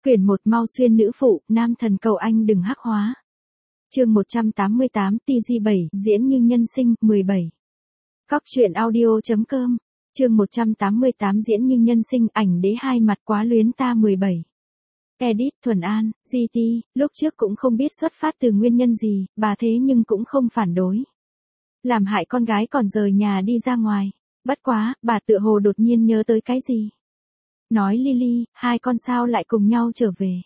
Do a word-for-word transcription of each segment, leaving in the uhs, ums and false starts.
Quyển một Mau xuyên nữ phụ, nam thần cầu anh đừng hắc hóa. Chương một trăm tám mươi tám T G bảy, diễn như nhân sinh, mười bảy. Cóc truyện audio.com. Chương một trăm tám mươi tám diễn như nhân sinh, ảnh đế hai mặt quá luyến ta mười bảy. Edit Thuần An, giê tê, lúc trước cũng không biết xuất phát từ nguyên nhân gì, bà thế nhưng cũng không phản đối. Làm hại con gái còn rời nhà đi ra ngoài. Bất quá, bà tựa hồ đột nhiên nhớ tới cái gì. Nói Lily, hai con sao lại cùng nhau trở về.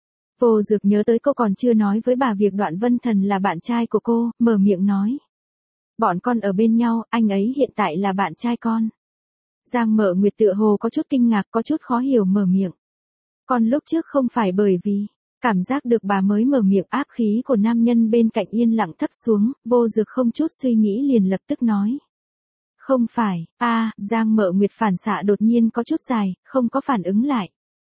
Vô Dược nhớ tới cô còn chưa nói với bà việc Đoạn Vân Thần là bạn trai của cô, mở miệng nói. Bọn con ở bên nhau, anh ấy hiện tại là bạn trai con. Giang Mợ Nguyệt tựa hồ có chút kinh ngạc, có chút khó hiểu mở miệng. Con lúc trước không phải bởi vì, cảm giác được bà mới mở miệng áp khí của nam nhân bên cạnh yên lặng thấp xuống, Vô Dược không chút suy nghĩ liền lập tức nói. Không phải, a à, Giang Mợ Nguyệt phản xạ đột nhiên có chút dài, không có phản ứng lại.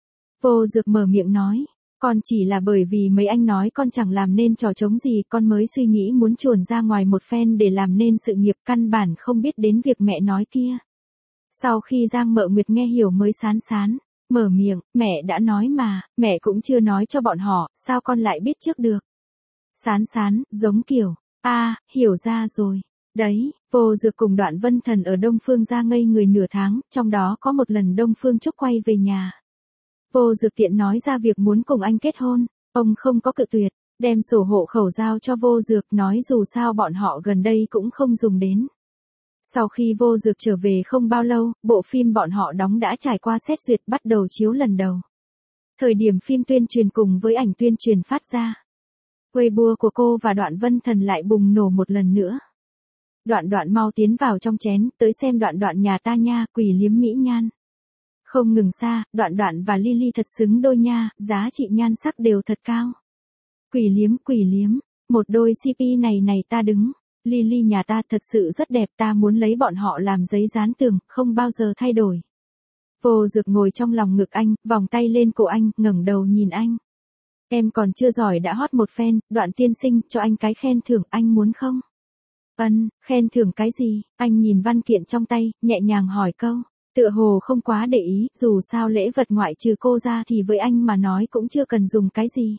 Vô Dược mở miệng nói, con chỉ là bởi vì mấy anh nói con chẳng làm nên trò trống gì, con mới suy nghĩ muốn chuồn ra ngoài một phen để làm nên sự nghiệp, căn bản không biết đến việc mẹ nói kia. Sau khi Giang Mợ Nguyệt nghe hiểu mới sán sán, mở miệng, mẹ đã nói mà, mẹ cũng chưa nói cho bọn họ, sao con lại biết trước được. Sán sán, giống kiểu, a à, hiểu ra rồi. Đấy, Vô Dược cùng Đoạn Vân Thần ở Đông Phương ra ngây người nửa tháng, trong đó có một lần Đông Phương Trúc quay về nhà. Vô Dược tiện nói ra việc muốn cùng anh kết hôn, ông không có cự tuyệt, đem sổ hộ khẩu giao cho Vô Dược, nói dù sao bọn họ gần đây cũng không dùng đến. Sau khi Vô Dược trở về không bao lâu, bộ phim bọn họ đóng đã trải qua xét duyệt bắt đầu chiếu lần đầu. Thời điểm phim tuyên truyền cùng với ảnh tuyên truyền phát ra, Weibo của cô và Đoạn Vân Thần lại bùng nổ một lần nữa. Đoạn Đoạn mau tiến vào trong chén, tới xem Đoạn Đoạn nhà ta nha, quỷ liếm mỹ nhan. Không ngừng xa, Đoạn Đoạn và Lily thật xứng đôi nha, giá trị nhan sắc đều thật cao. Quỷ liếm quỷ liếm, một đôi xê pê này này ta đứng. Lily nhà ta thật sự rất đẹp, ta muốn lấy bọn họ làm giấy dán tường, không bao giờ thay đổi. Vô Dược ngồi trong lòng ngực anh, vòng tay lên cổ anh, ngẩng đầu nhìn anh. Em còn chưa giỏi đã hót một phen, Đoạn tiên sinh, cho anh cái khen thưởng, anh muốn không? Ân, khen thưởng cái gì? Anh nhìn văn kiện trong tay, nhẹ nhàng hỏi câu. Tựa hồ không quá để ý, dù sao lễ vật ngoại trừ cô ra thì với anh mà nói cũng chưa cần dùng cái gì.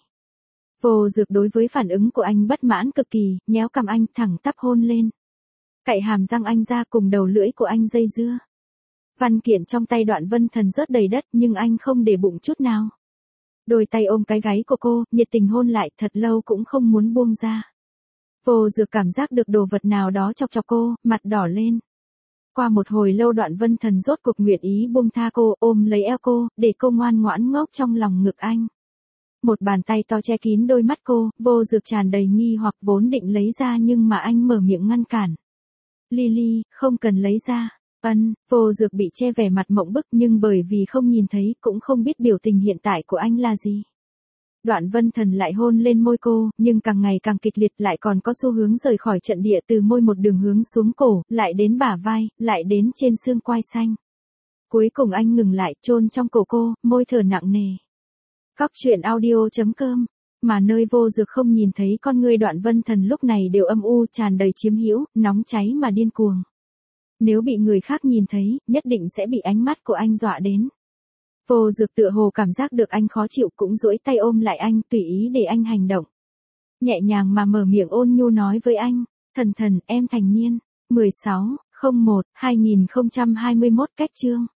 Vô Dược đối với phản ứng của anh bất mãn cực kỳ, nhéo cằm anh thẳng tắp hôn lên. Cạy hàm răng anh ra cùng đầu lưỡi của anh dây dưa. Văn kiện trong tay Đoạn Vân Thần rớt đầy đất nhưng anh không để bụng chút nào. Đôi tay ôm cái gáy của cô, nhiệt tình hôn lại thật lâu cũng không muốn buông ra. Vô Dược cảm giác được đồ vật nào đó chọc chọc cô, mặt đỏ lên. Qua một hồi lâu Đoạn Vân Thần rốt cuộc nguyện ý buông tha cô, ôm lấy eo cô, để cô ngoan ngoãn ngốc trong lòng ngực anh. Một bàn tay to che kín đôi mắt cô, Vô Dược tràn đầy nghi hoặc vốn định lấy ra nhưng mà anh mở miệng ngăn cản. Lily, không cần lấy ra. Ân, Vô Dược bị che vẻ mặt mộng bức nhưng bởi vì không nhìn thấy cũng không biết biểu tình hiện tại của anh là gì. Đoạn Vân Thần lại hôn lên môi cô, nhưng càng ngày càng kịch liệt, lại còn có xu hướng rời khỏi trận địa, từ môi một đường hướng xuống cổ, lại đến bả vai, lại đến trên xương quai xanh. Cuối cùng anh ngừng lại, chôn trong cổ cô, môi thở nặng nề. Cóc truyện audio.com. Mà nơi Vô Dược không nhìn thấy con ngươi Đoạn Vân Thần lúc này đều âm u, tràn đầy chiếm hữu, nóng cháy mà điên cuồng. Nếu bị người khác nhìn thấy, nhất định sẽ bị ánh mắt của anh dọa đến. Vô Dược tựa hồ cảm giác được anh khó chịu cũng duỗi tay ôm lại anh, tùy ý để anh hành động. Nhẹ nhàng mà mở miệng ôn nhu nói với anh, Thần Thần, em thành niên. mười sáu, không một, hai nghìn không trăm hai mươi mốt cách chương.